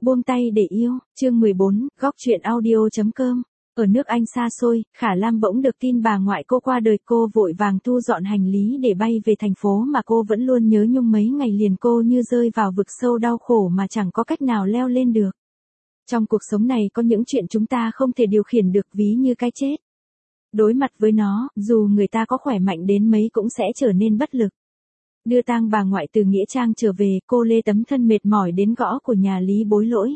Buông tay để yêu, chương 14, góc truyện audio.com. Ở nước Anh xa xôi, Khả Lam bỗng được tin bà ngoại cô qua đời, cô vội vàng thu dọn hành lý để bay về thành phố mà cô vẫn luôn nhớ nhung. Mấy ngày liền cô như rơi vào vực sâu đau khổ mà chẳng có cách nào leo lên được. Trong cuộc sống này có những chuyện chúng ta không thể điều khiển được, ví như cái chết. Đối mặt với nó, dù người ta có khỏe mạnh đến mấy cũng sẽ trở nên bất lực. Đưa tang bà ngoại từ nghĩa trang trở về, cô lê tấm thân mệt mỏi đến gõ của nhà Lý Bối Lỗi.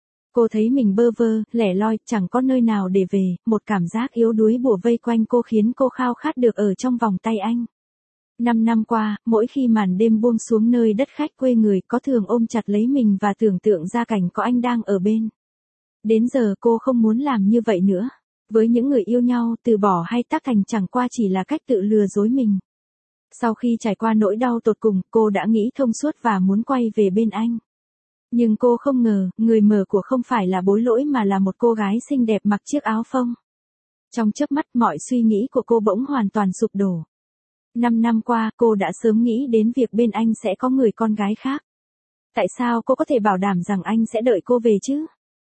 Cô thấy mình bơ vơ, lẻ loi, chẳng có nơi nào để về, một cảm giác yếu đuối bủa vây quanh cô khiến cô khao khát được ở trong vòng tay anh. 5 năm qua, mỗi khi màn đêm buông xuống nơi đất khách quê người, có thường ôm chặt lấy mình và tưởng tượng ra cảnh có anh đang ở bên. Đến giờ cô không muốn làm như vậy nữa. Với những người yêu nhau, từ bỏ hay tác thành chẳng qua chỉ là cách tự lừa dối mình. Sau khi trải qua nỗi đau tột cùng, cô đã nghĩ thông suốt và muốn quay về bên anh. Nhưng cô không ngờ, người mở của không phải là Bối Lỗi mà là một cô gái xinh đẹp mặc chiếc áo phông. Trong chớp mắt, mọi suy nghĩ của cô bỗng hoàn toàn sụp đổ. 5 năm qua, cô đã sớm nghĩ đến việc bên anh sẽ có người con gái khác. Tại sao cô có thể bảo đảm rằng anh sẽ đợi cô về chứ?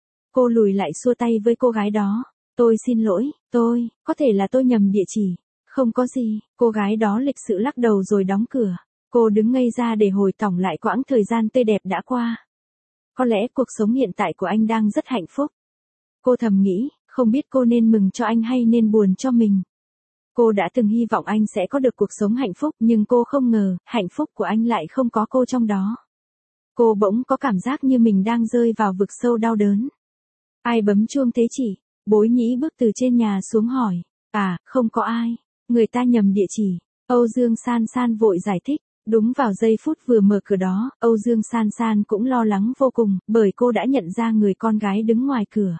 Cô lùi lại xua tay với cô gái đó. Tôi xin lỗi, có thể là tôi nhầm địa chỉ. Không có gì, cô gái đó lịch sự lắc đầu rồi đóng cửa. Cô đứng ngây ra để hồi tưởng lại quãng thời gian tươi đẹp đã qua. Có lẽ cuộc sống hiện tại của anh đang rất hạnh phúc. Cô thầm nghĩ, không biết cô nên mừng cho anh hay nên buồn cho mình. Cô đã từng hy vọng anh sẽ có được cuộc sống hạnh phúc, nhưng cô không ngờ, hạnh phúc của anh lại không có cô trong đó. Cô bỗng có cảm giác như mình đang rơi vào vực sâu đau đớn. Ai bấm chuông thế chỉ? Bối Nhĩ bước từ trên nhà xuống hỏi. À, không có ai. Người ta nhầm địa chỉ. Âu Dương San San vội giải thích. Đúng vào giây phút vừa mở cửa đó, Âu Dương San San cũng lo lắng vô cùng, bởi cô đã nhận ra người con gái đứng ngoài cửa.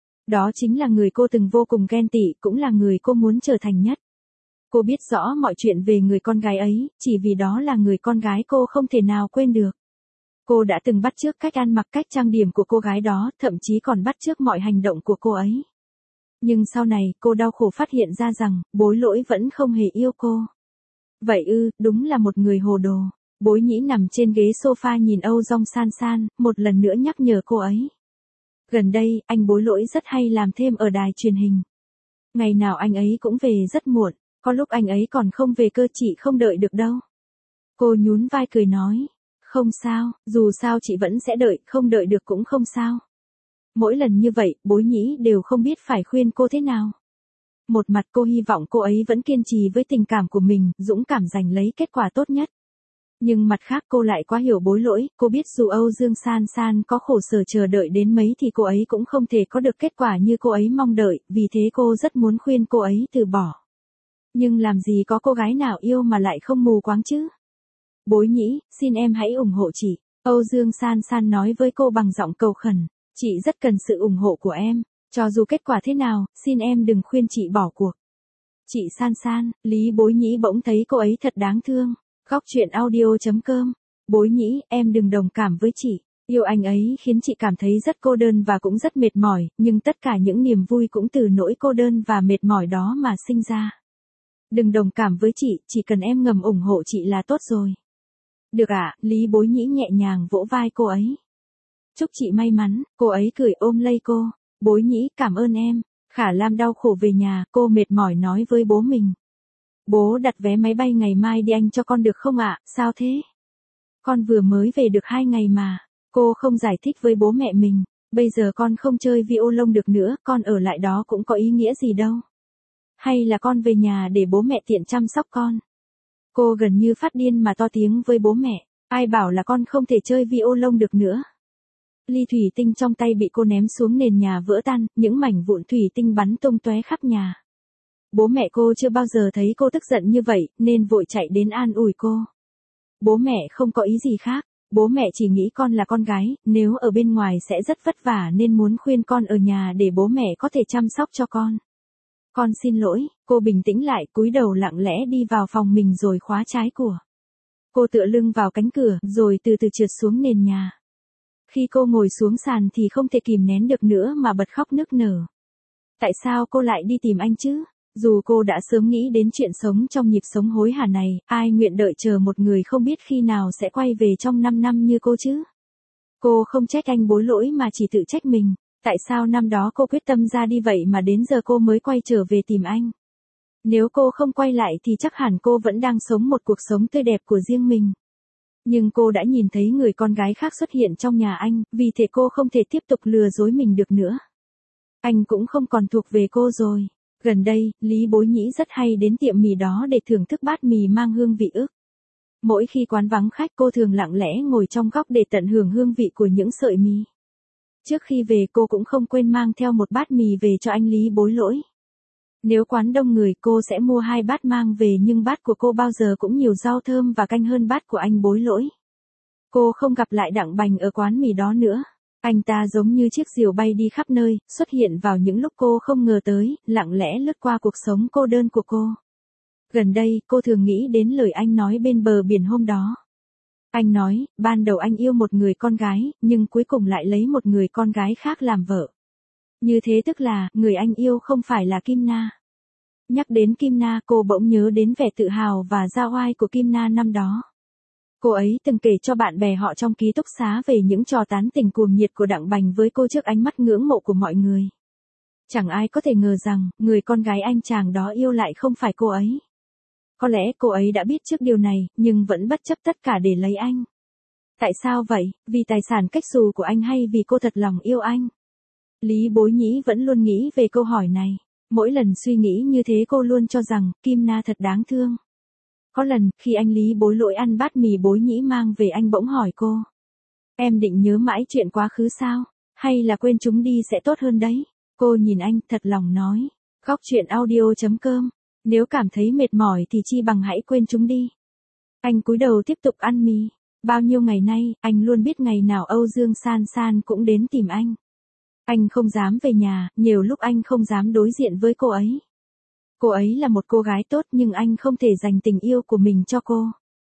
Đó chính là người cô từng vô cùng ghen tị, cũng là người cô muốn trở thành nhất. Cô biết rõ mọi chuyện về người con gái ấy, chỉ vì đó là người con gái cô không thể nào quên được. Cô đã từng bắt chước cách ăn mặc, cách trang điểm của cô gái đó, thậm chí còn bắt chước mọi hành động của cô ấy. Nhưng sau này, cô đau khổ phát hiện ra rằng, Bối Lỗi vẫn không hề yêu cô. Vậy ư, đúng là một người hồ đồ. Bối Nhĩ nằm trên ghế sofa nhìn Âu Dương San San, một lần nữa nhắc nhở cô ấy. Gần đây, anh Bối Lỗi rất hay làm thêm ở đài truyền hình. Ngày nào anh ấy cũng về rất muộn, có lúc anh ấy còn không về cơ, chị không đợi được đâu. Cô nhún vai cười nói. Không sao, dù sao chị vẫn sẽ đợi, không đợi được cũng không sao. Mỗi lần như vậy, Bối Nhĩ đều không biết phải khuyên cô thế nào. Một mặt cô hy vọng cô ấy vẫn kiên trì với tình cảm của mình, dũng cảm giành lấy kết quả tốt nhất. Nhưng mặt khác cô lại quá hiểu Bối Lỗi, cô biết dù Âu Dương San San có khổ sở chờ đợi đến mấy thì cô ấy cũng không thể có được kết quả như cô ấy mong đợi, vì thế cô rất muốn khuyên cô ấy từ bỏ. Nhưng làm gì có cô gái nào yêu mà lại không mù quáng chứ? Bối Nhĩ, xin em hãy ủng hộ chị. Âu Dương San San nói với cô bằng giọng cầu khẩn. Chị rất cần sự ủng hộ của em. Cho dù kết quả thế nào, xin em đừng khuyên chị bỏ cuộc. Chị San San, Lý Bối Nhĩ bỗng thấy cô ấy thật đáng thương. Góc truyện audio.com. Bối Nhĩ, em đừng đồng cảm với chị. Yêu anh ấy khiến chị cảm thấy rất cô đơn và cũng rất mệt mỏi, nhưng tất cả những niềm vui cũng từ nỗi cô đơn và mệt mỏi đó mà sinh ra. Đừng đồng cảm với chị, chỉ cần em ngầm ủng hộ chị là tốt rồi. Được ạ, Lý Bối Nhĩ nhẹ nhàng vỗ vai cô ấy. Chúc chị may mắn, cô ấy cười ôm lấy cô. Bối Nhĩ, cảm ơn em. Khả Lam đau khổ về nhà, cô mệt mỏi nói với bố mình. Bố đặt vé máy bay ngày mai đi Anh cho con được không ạ? Sao thế? Con vừa mới về được 2 ngày mà. Cô không giải thích với bố mẹ mình. Bây giờ con không chơi violon được nữa, con ở lại đó cũng có ý nghĩa gì đâu. Hay là con về nhà để bố mẹ tiện chăm sóc con. Cô gần như phát điên mà to tiếng với bố mẹ. Ai bảo là con không thể chơi violon được nữa. Ly thủy tinh trong tay bị cô ném xuống nền nhà vỡ tan, những mảnh vụn thủy tinh bắn tung tóe khắp nhà. Bố mẹ cô chưa bao giờ thấy cô tức giận như vậy, nên vội chạy đến an ủi cô. Bố mẹ không có ý gì khác, bố mẹ chỉ nghĩ con là con gái, nếu ở bên ngoài sẽ rất vất vả nên muốn khuyên con ở nhà để bố mẹ có thể chăm sóc cho con. Con xin lỗi, cô bình tĩnh lại, cúi đầu lặng lẽ đi vào phòng mình rồi khóa trái của. Cô tựa lưng vào cánh cửa, rồi từ từ trượt xuống nền nhà. Khi cô ngồi xuống sàn thì không thể kìm nén được nữa mà bật khóc nức nở. Tại sao cô lại đi tìm anh chứ? Dù cô đã sớm nghĩ đến chuyện sống trong nhịp sống hối hả này, ai nguyện đợi chờ một người không biết khi nào sẽ quay về trong 5 năm như cô chứ? Cô không trách anh bối lỗi mà chỉ tự trách mình. Tại sao năm đó cô quyết tâm ra đi vậy mà đến giờ cô mới quay trở về tìm anh? Nếu cô không quay lại thì chắc hẳn cô vẫn đang sống một cuộc sống tươi đẹp của riêng mình. Nhưng cô đã nhìn thấy người con gái khác xuất hiện trong nhà anh, vì thế cô không thể tiếp tục lừa dối mình được nữa. Anh cũng không còn thuộc về cô rồi. Gần đây, Lý Bối Nhĩ rất hay đến tiệm mì đó để thưởng thức bát mì mang hương vị ức. Mỗi khi quán vắng khách cô thường lặng lẽ ngồi trong góc để tận hưởng hương vị của những sợi mì. Trước khi về cô cũng không quên mang theo một bát mì về cho anh Lý Bối Lỗi. Nếu quán đông người cô sẽ mua 2 bát mang về nhưng bát của cô bao giờ cũng nhiều rau thơm và canh hơn bát của anh Bối Lỗi. Cô không gặp lại Đặng Bành ở quán mì đó nữa. Anh ta giống như chiếc diều bay đi khắp nơi, xuất hiện vào những lúc cô không ngờ tới, lặng lẽ lướt qua cuộc sống cô đơn của cô. Gần đây, cô thường nghĩ đến lời anh nói bên bờ biển hôm đó. Anh nói, ban đầu anh yêu một người con gái, nhưng cuối cùng lại lấy một người con gái khác làm vợ. Như thế tức là, người anh yêu không phải là Kim Na. Nhắc đến Kim Na, cô bỗng nhớ đến vẻ tự hào và ra oai của Kim Na năm đó. Cô ấy từng kể cho bạn bè họ trong ký túc xá về những trò tán tỉnh cuồng nhiệt của Đặng Bành với cô trước ánh mắt ngưỡng mộ của mọi người. Chẳng ai có thể ngờ rằng, người con gái anh chàng đó yêu lại không phải cô ấy. Có lẽ cô ấy đã biết trước điều này, nhưng vẫn bất chấp tất cả để lấy anh. Tại sao vậy? Vì tài sản cách xù của anh hay vì cô thật lòng yêu anh? Lý Bối Nhĩ vẫn luôn nghĩ về câu hỏi này. Mỗi lần suy nghĩ như thế cô luôn cho rằng, Kim Na thật đáng thương. Có lần, khi anh Lý Bối Lỗi ăn bát mì Bối Nhĩ mang về anh bỗng hỏi cô. Em định nhớ mãi chuyện quá khứ sao? Hay là quên chúng đi sẽ tốt hơn đấy? Cô nhìn anh thật lòng nói. Góc chuyện audio.com. Nếu cảm thấy mệt mỏi thì chi bằng hãy quên chúng đi. Anh cúi đầu tiếp tục ăn mì. Bao nhiêu ngày nay, anh luôn biết ngày nào Âu Dương San San cũng đến tìm anh. Anh không dám về nhà, nhiều lúc anh không dám đối diện với cô ấy. Cô ấy là một cô gái tốt nhưng anh không thể dành tình yêu của mình cho cô.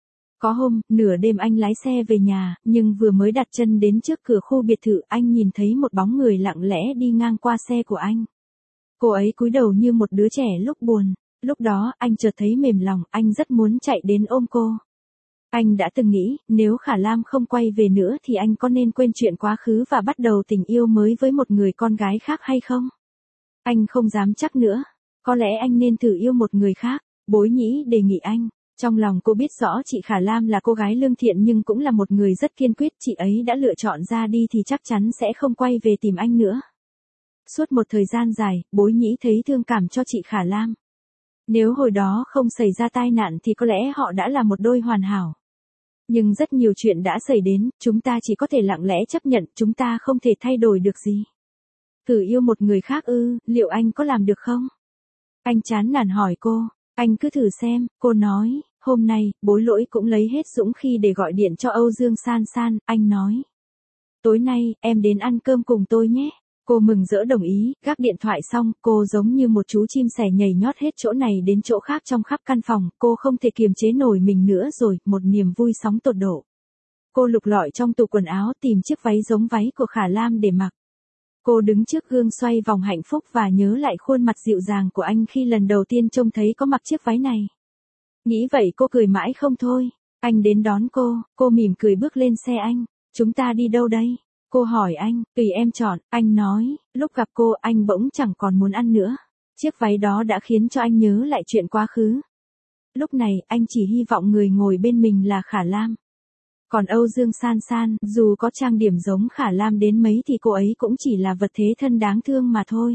Có hôm, nửa đêm anh lái xe về nhà, nhưng vừa mới đặt chân đến trước cửa khu biệt thự anh nhìn thấy một bóng người lặng lẽ đi ngang qua xe của anh. Cô ấy cúi đầu như một đứa trẻ lúc buồn. Lúc đó, anh chợt thấy mềm lòng, anh rất muốn chạy đến ôm cô. Anh đã từng nghĩ, nếu Khả Lam không quay về nữa thì anh có nên quên chuyện quá khứ và bắt đầu tình yêu mới với một người con gái khác hay không? Anh không dám chắc nữa. Có lẽ anh nên thử yêu một người khác. Bối Nhĩ đề nghị anh. Trong lòng cô biết rõ chị Khả Lam là cô gái lương thiện nhưng cũng là một người rất kiên quyết. Chị ấy đã lựa chọn ra đi thì chắc chắn sẽ không quay về tìm anh nữa. Suốt một thời gian dài, Bối Nhĩ thấy thương cảm cho chị Khả Lam. Nếu hồi đó không xảy ra tai nạn thì có lẽ họ đã là một đôi hoàn hảo. Nhưng rất nhiều chuyện đã xảy đến, chúng ta chỉ có thể lặng lẽ chấp nhận, chúng ta không thể thay đổi được gì. Thử yêu một người khác ư, liệu anh có làm được không? Anh chán nản hỏi cô, anh cứ thử xem, cô nói, hôm nay, Bối Lỗi cũng lấy hết dũng khí để gọi điện cho Âu Dương San San, anh nói. Tối nay, em đến ăn cơm cùng tôi nhé. Cô mừng rỡ đồng ý, gác điện thoại xong, cô giống như một chú chim sẻ nhảy nhót hết chỗ này đến chỗ khác trong khắp căn phòng, cô không thể kiềm chế nổi mình nữa rồi, một niềm vui sóng tột độ. Cô lục lọi trong tủ quần áo tìm chiếc váy giống váy của Khả Lam để mặc. Cô đứng trước gương xoay vòng hạnh phúc và nhớ lại khuôn mặt dịu dàng của anh khi lần đầu tiên trông thấy có mặc chiếc váy này. Nghĩ vậy cô cười mãi không thôi. Anh đến đón cô mỉm cười bước lên xe anh. Chúng ta đi đâu đây? Cô hỏi anh, tùy em chọn, anh nói, lúc gặp cô anh bỗng chẳng còn muốn ăn nữa. Chiếc váy đó đã khiến cho anh nhớ lại chuyện quá khứ. Lúc này, anh chỉ hy vọng người ngồi bên mình là Khả Lam. Còn Âu Dương San San, dù có trang điểm giống Khả Lam đến mấy thì cô ấy cũng chỉ là vật thế thân đáng thương mà thôi.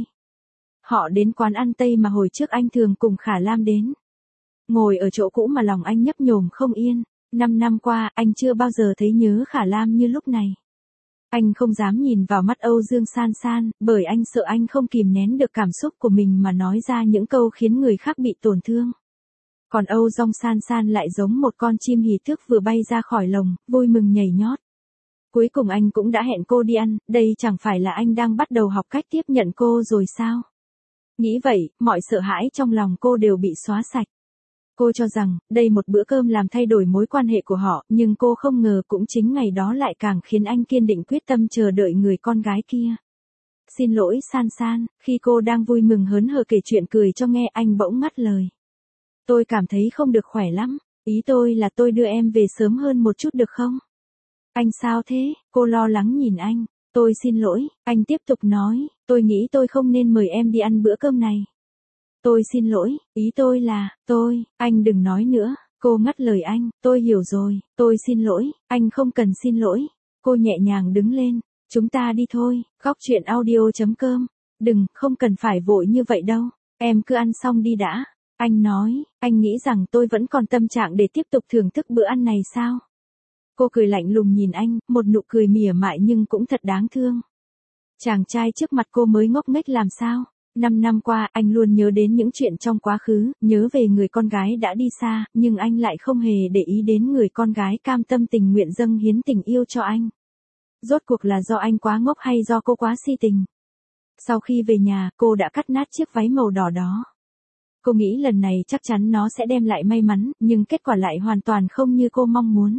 Họ đến quán ăn Tây mà hồi trước anh thường cùng Khả Lam đến. Ngồi ở chỗ cũ mà lòng anh nhấp nhổm không yên. 5 năm qua, anh chưa bao giờ thấy nhớ Khả Lam như lúc này. Anh không dám nhìn vào mắt Âu Dương San San, bởi anh sợ anh không kìm nén được cảm xúc của mình mà nói ra những câu khiến người khác bị tổn thương. Còn Âu Dương San San lại giống một con chim hỉ thước vừa bay ra khỏi lồng, vui mừng nhảy nhót. Cuối cùng anh cũng đã hẹn cô đi ăn, đây chẳng phải là anh đang bắt đầu học cách tiếp nhận cô rồi sao? Nghĩ vậy, mọi sợ hãi trong lòng cô đều bị xóa sạch. Cô cho rằng, đây một bữa cơm làm thay đổi mối quan hệ của họ, nhưng cô không ngờ cũng chính ngày đó lại càng khiến anh kiên định quyết tâm chờ đợi người con gái kia. Xin lỗi San San, khi cô đang vui mừng hớn hở kể chuyện cười cho nghe anh bỗng ngắt lời. Tôi cảm thấy không được khỏe lắm, ý tôi là tôi đưa em về sớm hơn một chút được không? Anh sao thế? Cô lo lắng nhìn anh. Tôi xin lỗi, anh tiếp tục nói, tôi nghĩ tôi không nên mời em đi ăn bữa cơm này. Tôi xin lỗi, ý tôi là, anh đừng nói nữa. Cô ngắt lời anh, tôi hiểu rồi, tôi xin lỗi, anh không cần xin lỗi. Cô nhẹ nhàng đứng lên, chúng ta đi thôi, góc chuyện audio.com. Đừng, không cần phải vội như vậy đâu, em cứ ăn xong đi đã. Anh nói, anh nghĩ rằng tôi vẫn còn tâm trạng để tiếp tục thưởng thức bữa ăn này sao? Cô cười lạnh lùng nhìn anh, một nụ cười mỉa mai nhưng cũng thật đáng thương. Chàng trai trước mặt cô mới ngốc nghếch làm sao? 5 năm qua, anh luôn nhớ đến những chuyện trong quá khứ, nhớ về người con gái đã đi xa, nhưng anh lại không hề để ý đến người con gái cam tâm tình nguyện dâng hiến tình yêu cho anh. Rốt cuộc là do anh quá ngốc hay do cô quá si tình? Sau khi về nhà, cô đã cắt nát chiếc váy màu đỏ đó. Cô nghĩ lần này chắc chắn nó sẽ đem lại may mắn, nhưng kết quả lại hoàn toàn không như cô mong muốn.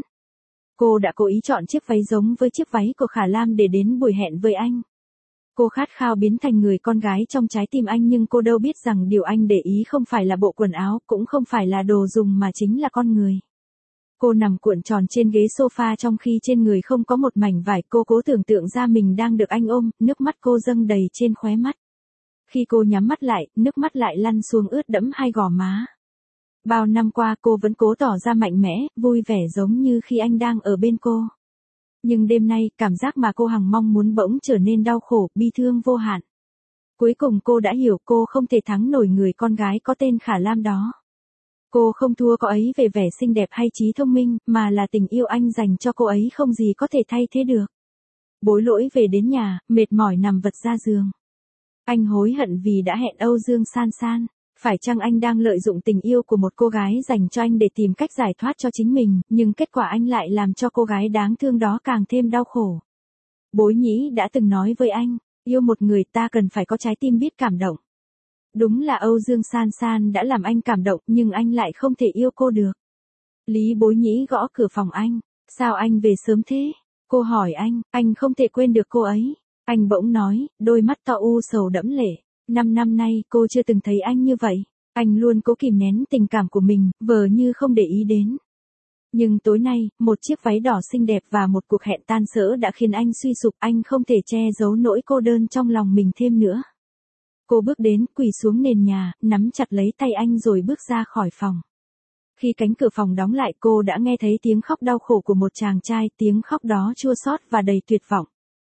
Cô đã cố ý chọn chiếc váy giống với chiếc váy của Khả Lam để đến buổi hẹn với anh. Cô khát khao biến thành người con gái trong trái tim anh nhưng cô đâu biết rằng điều anh để ý không phải là bộ quần áo, cũng không phải là đồ dùng mà chính là con người. Cô nằm cuộn tròn trên ghế sofa trong khi trên người không có một mảnh vải, cô cố tưởng tượng ra mình đang được anh ôm, nước mắt cô dâng đầy trên khóe mắt. Khi cô nhắm mắt lại, nước mắt lại lăn xuống ướt đẫm hai gò má. Bao năm qua cô vẫn cố tỏ ra mạnh mẽ, vui vẻ giống như khi anh đang ở bên cô. Nhưng đêm nay, cảm giác mà cô hằng mong muốn bỗng trở nên đau khổ, bi thương vô hạn. Cuối cùng cô đã hiểu cô không thể thắng nổi người con gái có tên Khả Lam đó. Cô không thua cô ấy về vẻ xinh đẹp hay trí thông minh, mà là tình yêu anh dành cho cô ấy không gì có thể thay thế được. Bối lỗi về đến nhà, mệt mỏi nằm vật ra giường. Anh hối hận vì đã hẹn Âu Dương San San. Phải chăng anh đang lợi dụng tình yêu của một cô gái dành cho anh để tìm cách giải thoát cho chính mình, nhưng kết quả anh lại làm cho cô gái đáng thương đó càng thêm đau khổ. Bối Nhĩ đã từng nói với anh, yêu một người ta cần phải có trái tim biết cảm động. Đúng là Âu Dương San San đã làm anh cảm động nhưng anh lại không thể yêu cô được. Lý Bối Nhĩ gõ cửa phòng anh, sao anh về sớm thế? Cô hỏi anh không thể quên được cô ấy. Anh bỗng nói, đôi mắt to u sầu đẫm lệ. 5 năm nay cô chưa từng thấy anh như vậy. Anh luôn cố kìm nén tình cảm của mình, vờ như không để ý đến. Nhưng tối nay, một chiếc váy đỏ xinh đẹp và một cuộc hẹn tan sở đã khiến anh suy sụp. Anh không thể che giấu nỗi cô đơn trong lòng mình thêm nữa. Cô bước đến, quỳ xuống nền nhà, nắm chặt lấy tay anh rồi bước ra khỏi phòng. Khi cánh cửa phòng đóng lại cô đã nghe thấy tiếng khóc đau khổ của một chàng trai, tiếng khóc đó chua xót và đầy tuyệt vọng.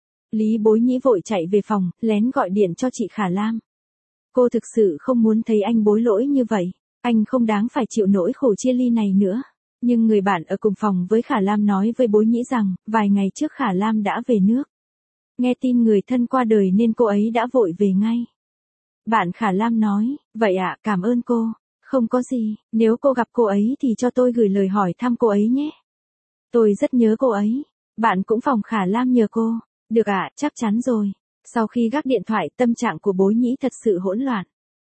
Lý Bối Nhĩ vội chạy về phòng, lén gọi điện cho chị Khả Lam. Cô thực sự không muốn thấy anh bối lỗi như vậy. Anh không đáng phải chịu nỗi khổ chia ly này nữa. Nhưng người bạn ở cùng phòng với Khả Lam nói với Bối Nhĩ rằng, vài ngày trước Khả Lam đã về nước. Nghe tin người thân qua đời nên cô ấy đã vội về ngay. Bạn Khả Lam nói, vậy ạ, cảm ơn cô. Không có gì, nếu cô gặp cô ấy thì cho tôi gửi lời hỏi thăm cô ấy nhé. Tôi rất nhớ cô ấy. Bạn cũng phòng Khả Lam nhờ cô. Được ạ, chắc chắn rồi. Sau khi gác điện thoại, tâm trạng của Bối Nhĩ thật sự hỗn loạn.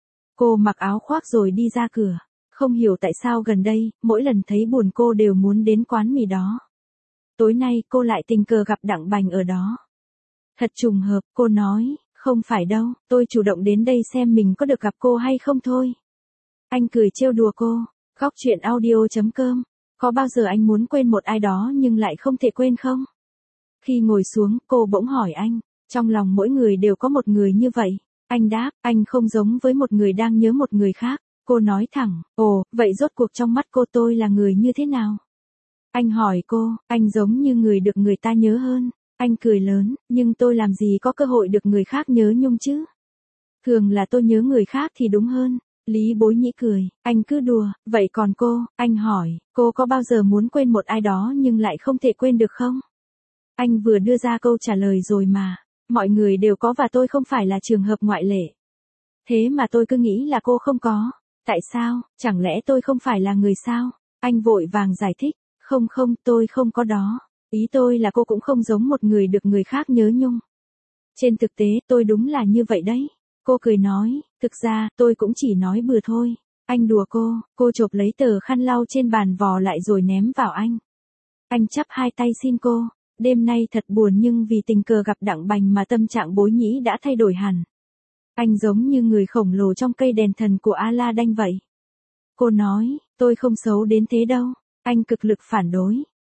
Cô mặc áo khoác rồi đi ra cửa. Không hiểu tại sao gần đây, mỗi lần thấy buồn cô đều muốn đến quán mì đó. Tối nay cô lại tình cờ gặp Đặng Bành ở đó. Thật trùng hợp, cô nói, không phải đâu, tôi chủ động đến đây xem mình có được gặp cô hay không thôi. Anh cười trêu đùa cô. Góc chuyện audio.com. Có bao giờ anh muốn quên một ai đó nhưng lại không thể quên không? Khi ngồi xuống, cô bỗng hỏi anh, trong lòng mỗi người đều có một người như vậy. Anh đáp, anh không giống với một người đang nhớ một người khác. Cô nói thẳng, ồ, vậy rốt cuộc trong mắt cô tôi là người như thế nào? Anh hỏi cô, anh giống như người được người ta nhớ hơn. Anh cười lớn, nhưng tôi làm gì có cơ hội được người khác nhớ nhung chứ? Thường là tôi nhớ người khác thì đúng hơn. Lý Bối Nhĩ cười, anh cứ đùa, vậy còn cô, anh hỏi, cô có bao giờ muốn quên một ai đó nhưng lại không thể quên được không? Anh vừa đưa ra câu trả lời rồi mà, mọi người đều có và tôi không phải là trường hợp ngoại lệ. Thế mà tôi cứ nghĩ là cô không có, tại sao, chẳng lẽ tôi không phải là người sao? Anh vội vàng giải thích, không, tôi không có đó, ý tôi là cô cũng không giống một người được người khác nhớ nhung. Trên thực tế, tôi đúng là như vậy đấy. Cô cười nói, thực ra, tôi cũng chỉ nói bừa thôi. Anh đùa cô chộp lấy tờ khăn lau trên bàn vò lại rồi ném vào anh. Anh chắp hai tay xin cô, đêm nay thật buồn nhưng vì tình cờ gặp Đặng Bành mà tâm trạng Bối Nhĩ đã thay đổi hẳn. Anh giống như người khổng lồ trong cây đèn thần của Aladdin vậy. Cô nói, tôi không xấu đến thế đâu. Anh cực lực phản đối.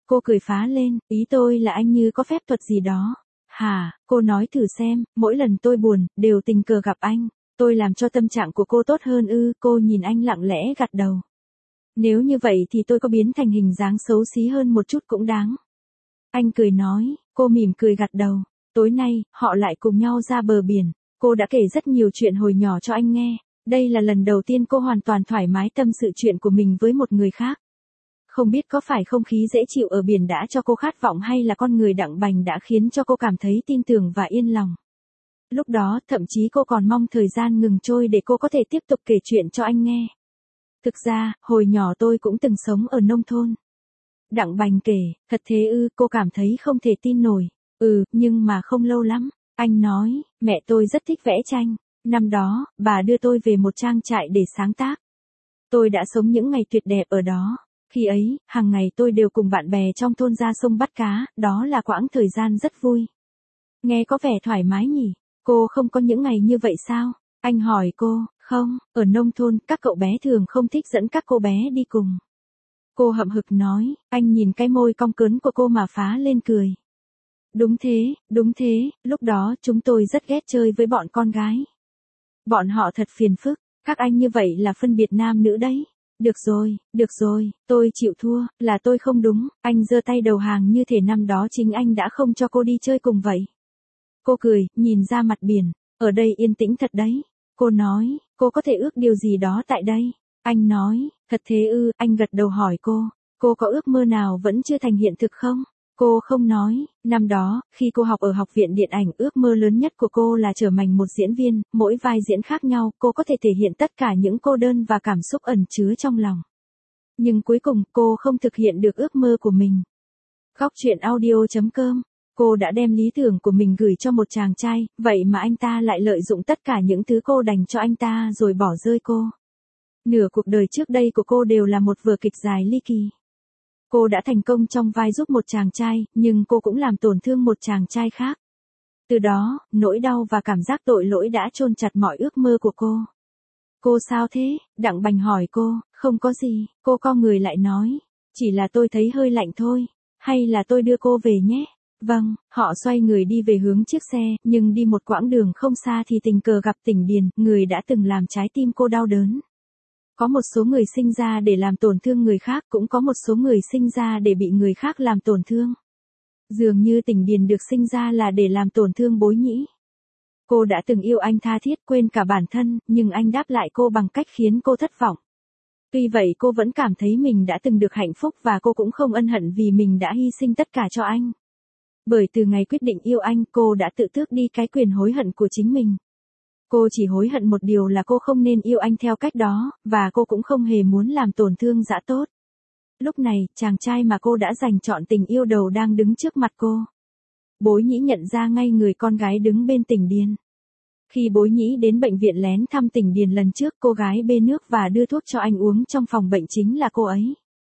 Cô cười phá lên, ý tôi là anh như có phép thuật gì đó. Hả, cô nói thử xem, mỗi lần tôi buồn, đều tình cờ gặp anh. Tôi làm cho tâm trạng của cô tốt hơn ư, cô nhìn anh lặng lẽ gật đầu. Nếu như vậy thì tôi có biến thành hình dáng xấu xí hơn một chút cũng đáng. Anh cười nói, cô mỉm cười gật đầu. Tối nay, họ lại cùng nhau ra bờ biển. Cô đã kể rất nhiều chuyện hồi nhỏ cho anh nghe. Đây là lần đầu tiên cô hoàn toàn thoải mái tâm sự chuyện của mình với một người khác. Không biết có phải không khí dễ chịu ở biển đã cho cô khát vọng hay là con người Đặng Bành đã khiến cho cô cảm thấy tin tưởng và yên lòng. Lúc đó, thậm chí cô còn mong thời gian ngừng trôi để cô có thể tiếp tục kể chuyện cho anh nghe. Thực ra, hồi nhỏ tôi cũng từng sống ở nông thôn. Đặng Bành kể, thật thế ư, cô cảm thấy không thể tin nổi. Nhưng mà không lâu lắm. Anh nói, mẹ tôi rất thích vẽ tranh. Năm đó, bà đưa tôi về một trang trại để sáng tác. Tôi đã sống những ngày tuyệt đẹp ở đó. Khi ấy, hàng ngày tôi đều cùng bạn bè trong thôn ra sông bắt cá, đó là quãng thời gian rất vui. Nghe có vẻ thoải mái nhỉ? Cô không có những ngày như vậy sao? Anh hỏi cô, không, ở nông thôn, các cậu bé thường không thích dẫn các cô bé đi cùng. Cô hậm hực nói, anh nhìn cái môi cong cớn của cô mà phá lên cười. Đúng thế, lúc đó chúng tôi rất ghét chơi với bọn con gái. Bọn họ thật phiền phức, các anh như vậy là phân biệt nam nữ đấy. Được rồi, tôi chịu thua, là tôi không đúng, anh giơ tay đầu hàng như thể năm đó chính anh đã không cho cô đi chơi cùng vậy. Cô cười, nhìn ra mặt biển, ở đây yên tĩnh thật đấy. Cô nói, cô có thể ước điều gì đó tại đây. Anh nói, thật thế ư, anh gật đầu hỏi cô có ước mơ nào vẫn chưa thành hiện thực không? Cô không nói, năm đó, khi cô học ở học viện điện ảnh, ước mơ lớn nhất của cô là trở thành một diễn viên, mỗi vai diễn khác nhau, cô có thể thể hiện tất cả những cô đơn và cảm xúc ẩn chứa trong lòng. Nhưng cuối cùng, cô không thực hiện được ước mơ của mình. Góc truyện audio.com. Cô đã đem lý tưởng của mình gửi cho một chàng trai, vậy mà anh ta lại lợi dụng tất cả những thứ cô dành cho anh ta rồi bỏ rơi cô. Nửa cuộc đời trước đây của cô đều là một vở kịch dài ly kỳ. Cô đã thành công trong vai giúp một chàng trai, nhưng cô cũng làm tổn thương một chàng trai khác. Từ đó, nỗi đau và cảm giác tội lỗi đã chôn chặt mọi ước mơ của cô. Cô sao thế? Đặng Bành hỏi cô, không có gì, cô co người lại nói. Chỉ là tôi thấy hơi lạnh thôi, hay là tôi đưa cô về nhé? Vâng, họ xoay người đi về hướng chiếc xe, nhưng đi một quãng đường không xa thì tình cờ gặp Tỉnh Điền, người đã từng làm trái tim cô đau đớn. Có một số người sinh ra để làm tổn thương người khác, cũng có một số người sinh ra để bị người khác làm tổn thương. Dường như Tỉnh Điền được sinh ra là để làm tổn thương Bối Nhĩ. Cô đã từng yêu anh tha thiết quên cả bản thân, nhưng anh đáp lại cô bằng cách khiến cô thất vọng. Tuy vậy cô vẫn cảm thấy mình đã từng được hạnh phúc và cô cũng không ân hận vì mình đã hy sinh tất cả cho anh. Bởi từ ngày quyết định yêu anh, cô đã tự tước đi cái quyền hối hận của chính mình. Cô chỉ hối hận một điều là cô không nên yêu anh theo cách đó, và cô cũng không hề muốn làm tổn thương Dã Tốt. Lúc này, chàng trai mà cô đã dành trọn tình yêu đầu đang đứng trước mặt cô. Bối Nhĩ nhận ra ngay người con gái đứng bên Tỉnh Điền. Khi Bối Nhĩ đến bệnh viện lén thăm Tỉnh Điền lần trước, cô gái bê nước và đưa thuốc cho anh uống trong phòng bệnh chính là cô ấy.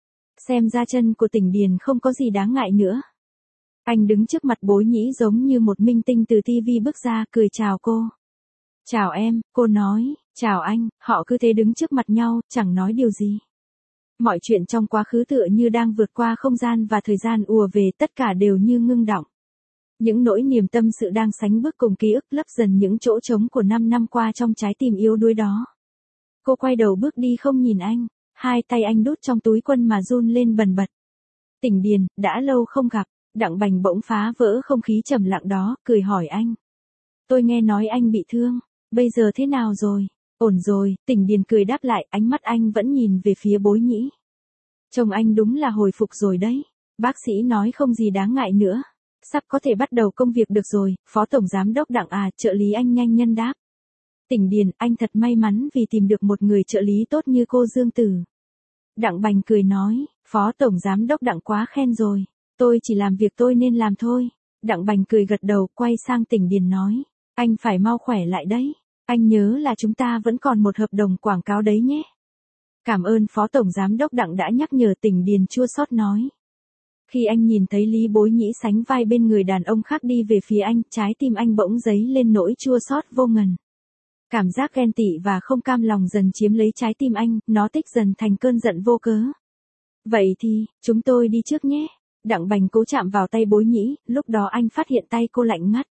Xem ra chân của Tỉnh Điền không có gì đáng ngại nữa. Anh đứng trước mặt Bối Nhĩ giống như một minh tinh từ TV bước ra, cười chào cô. Chào em, cô nói, chào anh, họ cứ thế đứng trước mặt nhau, chẳng nói điều gì. Mọi chuyện trong quá khứ tựa như đang vượt qua không gian và thời gian ùa về, tất cả đều như ngưng đọng. Những nỗi niềm tâm sự đang sánh bước cùng ký ức lấp dần những chỗ trống của 5 năm qua trong trái tim yếu đuối đó. Cô quay đầu bước đi không nhìn anh, hai tay anh đút trong túi quần mà run lên bần bật. Tỉnh Điền, đã lâu không gặp. Đặng Bành bỗng phá vỡ không khí trầm lặng đó, cười hỏi anh. Tôi nghe nói anh bị thương, bây giờ thế nào rồi? Ổn rồi, Tỉnh Điền cười đáp lại, ánh mắt anh vẫn nhìn về phía Bối Nhĩ. Chồng anh đúng là hồi phục rồi đấy. Bác sĩ nói không gì đáng ngại nữa. Sắp có thể bắt đầu công việc được rồi, Phó Tổng Giám đốc Đặng à, trợ lý anh nhanh nhân đáp. Tỉnh Điền, anh thật may mắn vì tìm được một người trợ lý tốt như cô Dương Tử. Đặng Bành cười nói, Phó Tổng Giám đốc Đặng quá khen rồi. Tôi chỉ làm việc tôi nên làm thôi. Đặng Bành cười gật đầu, quay sang Tỉnh Điền nói. Anh phải mau khỏe lại đấy. Anh nhớ là chúng ta vẫn còn một hợp đồng quảng cáo đấy nhé. Cảm ơn Phó Tổng Giám đốc Đặng đã nhắc nhở, Tỉnh Điền chua xót nói. Khi anh nhìn thấy Lý Bối Nhĩ sánh vai bên người đàn ông khác đi về phía anh, trái tim anh bỗng dấy lên nỗi chua xót vô ngần. Cảm giác ghen tị và không cam lòng dần chiếm lấy trái tim anh, nó tích dần thành cơn giận vô cớ. Vậy thì, chúng tôi đi trước nhé. Đặng Bành cố chạm vào tay Bối Nhĩ, lúc đó anh phát hiện tay cô lạnh ngắt.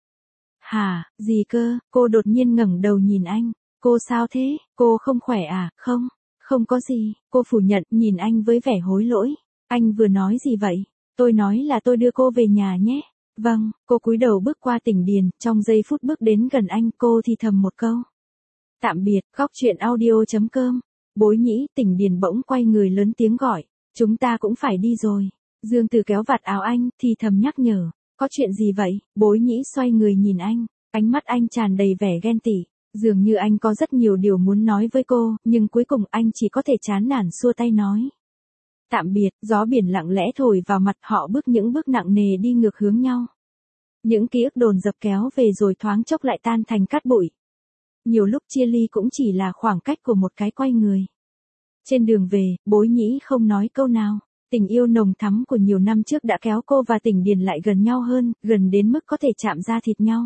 Hả, gì cơ, cô đột nhiên ngẩng đầu nhìn anh. Cô sao thế, cô không khỏe à, không, không có gì, cô phủ nhận, nhìn anh với vẻ hối lỗi. Anh vừa nói gì vậy? Tôi nói là tôi đưa cô về nhà nhé. Vâng, cô cúi đầu bước qua Tỉnh Điền, trong giây phút bước đến gần anh cô thì thầm một câu. Tạm biệt, góc truyện audio.com. Bối Nhĩ, Tỉnh Điền bỗng quay người lớn tiếng gọi. Chúng ta cũng phải đi rồi. Dương Từ kéo vạt áo anh, thì thầm nhắc nhở. Có chuyện gì vậy? Bối Nhĩ xoay người nhìn anh. Ánh mắt anh tràn đầy vẻ ghen tị. Dường như anh có rất nhiều điều muốn nói với cô, nhưng cuối cùng anh chỉ có thể chán nản xua tay nói. Tạm biệt, gió biển lặng lẽ thổi vào mặt họ bước những bước nặng nề đi ngược hướng nhau. Những ký ức dồn dập kéo về rồi thoáng chốc lại tan thành cát bụi. Nhiều lúc chia ly cũng chỉ là khoảng cách của một cái quay người. Trên đường về, Bối Nhĩ không nói câu nào. Tình yêu nồng thắm của nhiều năm trước đã kéo cô và Tỉnh Điền lại gần nhau hơn, gần đến mức có thể chạm da thịt nhau.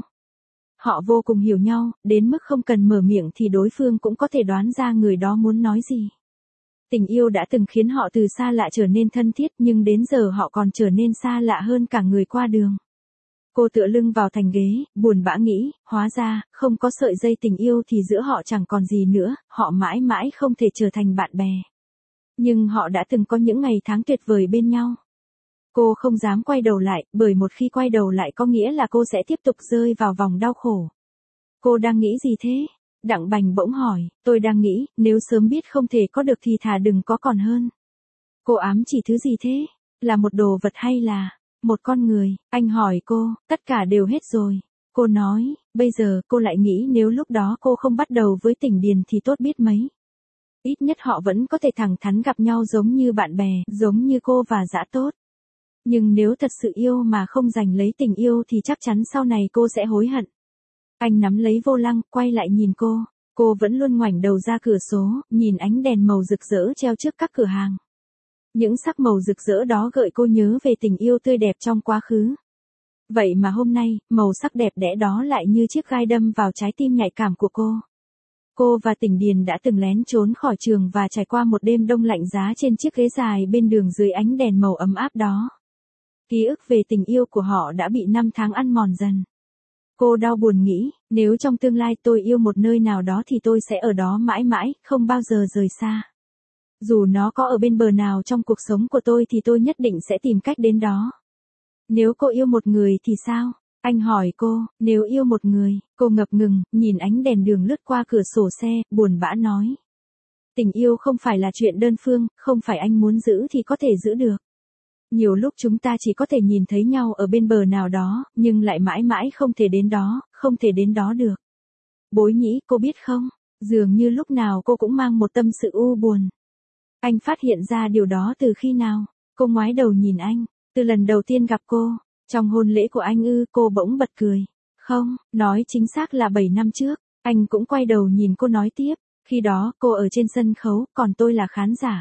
Họ vô cùng hiểu nhau, đến mức không cần mở miệng thì đối phương cũng có thể đoán ra người đó muốn nói gì. Tình yêu đã từng khiến họ từ xa lạ trở nên thân thiết, nhưng đến giờ họ còn trở nên xa lạ hơn cả người qua đường. Cô tựa lưng vào thành ghế, buồn bã nghĩ, hóa ra, không có sợi dây tình yêu thì giữa họ chẳng còn gì nữa, họ mãi mãi không thể trở thành bạn bè. Nhưng họ đã từng có những ngày tháng tuyệt vời bên nhau. Cô không dám quay đầu lại, bởi một khi quay đầu lại có nghĩa là cô sẽ tiếp tục rơi vào vòng đau khổ. Cô đang nghĩ gì thế? Đặng Bành bỗng hỏi, tôi đang nghĩ, nếu sớm biết không thể có được thì thà đừng có còn hơn. Cô ám chỉ thứ gì thế? Là một đồ vật hay là một con người? Anh hỏi cô, tất cả đều hết rồi. Cô nói, bây giờ cô lại nghĩ nếu lúc đó cô không bắt đầu với Tỉnh Điền thì tốt biết mấy. Ít nhất họ vẫn có thể thẳng thắn gặp nhau giống như bạn bè, giống như cô và Dã Tốt. Nhưng nếu thật sự yêu mà không giành lấy tình yêu thì chắc chắn sau này cô sẽ hối hận. Anh nắm lấy vô lăng, quay lại nhìn cô. Cô vẫn luôn ngoảnh đầu ra cửa sổ, nhìn ánh đèn màu rực rỡ treo trước các cửa hàng. Những sắc màu rực rỡ đó gợi cô nhớ về tình yêu tươi đẹp trong quá khứ. Vậy mà hôm nay, màu sắc đẹp đẽ đó lại như chiếc gai đâm vào trái tim nhạy cảm của cô. Cô và Tỉnh Điền đã từng lén trốn khỏi trường và trải qua một đêm đông lạnh giá trên chiếc ghế dài bên đường dưới ánh đèn màu ấm áp đó. Ký ức về tình yêu của họ đã bị năm tháng ăn mòn dần. Cô đau buồn nghĩ, nếu trong tương lai tôi yêu một nơi nào đó thì tôi sẽ ở đó mãi mãi, không bao giờ rời xa. Dù nó có ở bên bờ nào trong cuộc sống của tôi thì tôi nhất định sẽ tìm cách đến đó. Nếu cô yêu một người thì sao? Anh hỏi cô, nếu yêu một người, cô ngập ngừng, nhìn ánh đèn đường lướt qua cửa sổ xe, buồn bã nói. Tình yêu không phải là chuyện đơn phương, không phải anh muốn giữ thì có thể giữ được. Nhiều lúc chúng ta chỉ có thể nhìn thấy nhau ở bên bờ nào đó, nhưng lại mãi mãi không thể đến đó, không thể đến đó được. Bối Nhĩ, cô biết không, dường như lúc nào cô cũng mang một tâm sự u buồn. Anh phát hiện ra điều đó từ khi nào? Cô ngoái đầu nhìn anh, từ lần đầu tiên gặp cô, trong hôn lễ của anh ư? Cô bỗng bật cười. Không, nói chính xác là 7 năm trước. Anh cũng quay đầu nhìn cô nói tiếp, khi đó cô ở trên sân khấu, còn tôi là khán giả.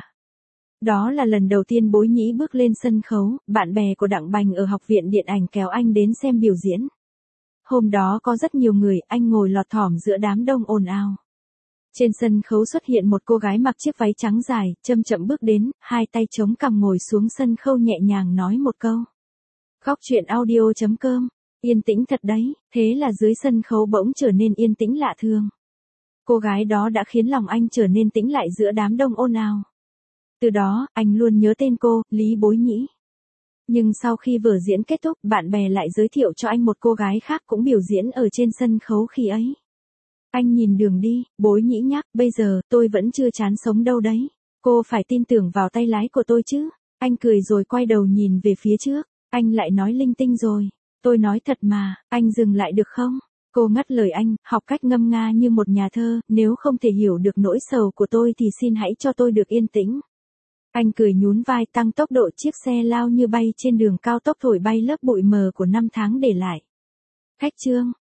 Đó là lần đầu tiên Bối Nhĩ bước lên sân khấu, bạn bè của Đặng Bành ở học viện điện ảnh kéo anh đến xem biểu diễn. Hôm đó có rất nhiều người, anh ngồi lọt thỏm giữa đám đông ồn ào. Trên sân khấu xuất hiện một cô gái mặc chiếc váy trắng dài, chậm chậm bước đến, hai tay chống cằm ngồi xuống sân khấu nhẹ nhàng nói một câu. Góc truyện audio.com, yên tĩnh thật đấy, thế là dưới sân khấu bỗng trở nên yên tĩnh lạ thường. Cô gái đó đã khiến lòng anh trở nên tĩnh lại giữa đám đông ồn ào. Từ đó, anh luôn nhớ tên cô, Lý Bối Nhĩ. Nhưng sau khi vở diễn kết thúc, bạn bè lại giới thiệu cho anh một cô gái khác cũng biểu diễn ở trên sân khấu khi ấy. Anh nhìn đường đi, Bối Nhĩ nhắc, bây giờ, tôi vẫn chưa chán sống đâu đấy. Cô phải tin tưởng vào tay lái của tôi chứ. Anh cười rồi quay đầu nhìn về phía trước. Anh lại nói linh tinh rồi. Tôi nói thật mà, anh dừng lại được không? Cô ngắt lời anh, học cách ngâm nga như một nhà thơ, nếu không thể hiểu được nỗi sầu của tôi thì xin hãy cho tôi được yên tĩnh. Anh cười nhún vai tăng tốc độ, chiếc xe lao như bay trên đường cao tốc thổi bay lớp bụi mờ của năm tháng để lại. Khách trương.